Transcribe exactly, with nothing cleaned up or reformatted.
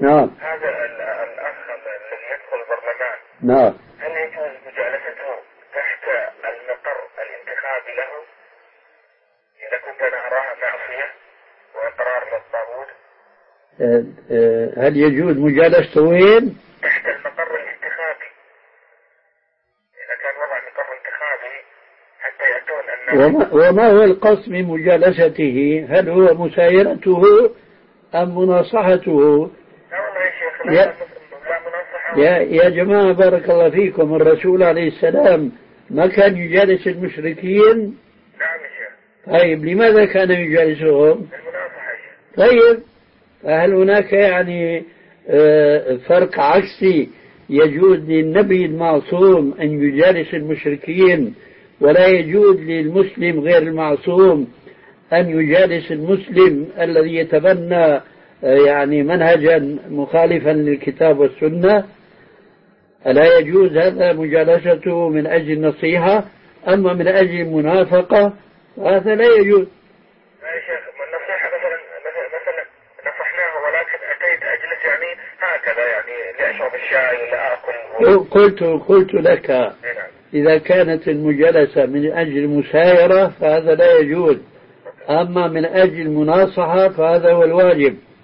نعم. هذا الأخ الذي يدخل البرلمان نعم. هل يجوز مجالسته تحت المقر الانتخابي له إذا كنت أنا أراها معصية وإقرار للطاغوت؟ هل يجوز مجالسته وين؟ تحت المقر الانتخابي، إذا كان وضع مقر انتخابي حتى يأتون الناس. وما, وما هو القصد من مجالسته؟ هل هو مسايرته أم مناصحته؟ لا والله يا شيخ، لا, لا مناصحة. يا, يا جماعة بارك الله فيكم، الرسول عليه السلام ما كان يجالس المشركين؟ نعم يا شيخ. طيب لماذا كان يجالسهم؟ المناصحة يا شيخ. طيب فهل هناك يعني فرق عكسي يجوز للنبي المعصوم أن يجالس المشركين ولا يجوز للمسلم غير المعصوم أن يجالس المسلم الذي يتبنى يعني منهجا مخالفا للكتاب والسنة؟ ألا يجوز هذا مجالسته من أجل النصيحة؟ أما من أجل المنافقة هذا لا يجوز. لا يا شيخ، النصيحة مثلا مثلا نصحناه ولكن أتيت أجلس يعني هكذا يعني لأشرب الشاي ولا آكل. قلت قلت لك إذا كانت المجالسة من أجل المسايرة فهذا لا يجوز، أما من أجل المناصحة فهذا هو الواجب.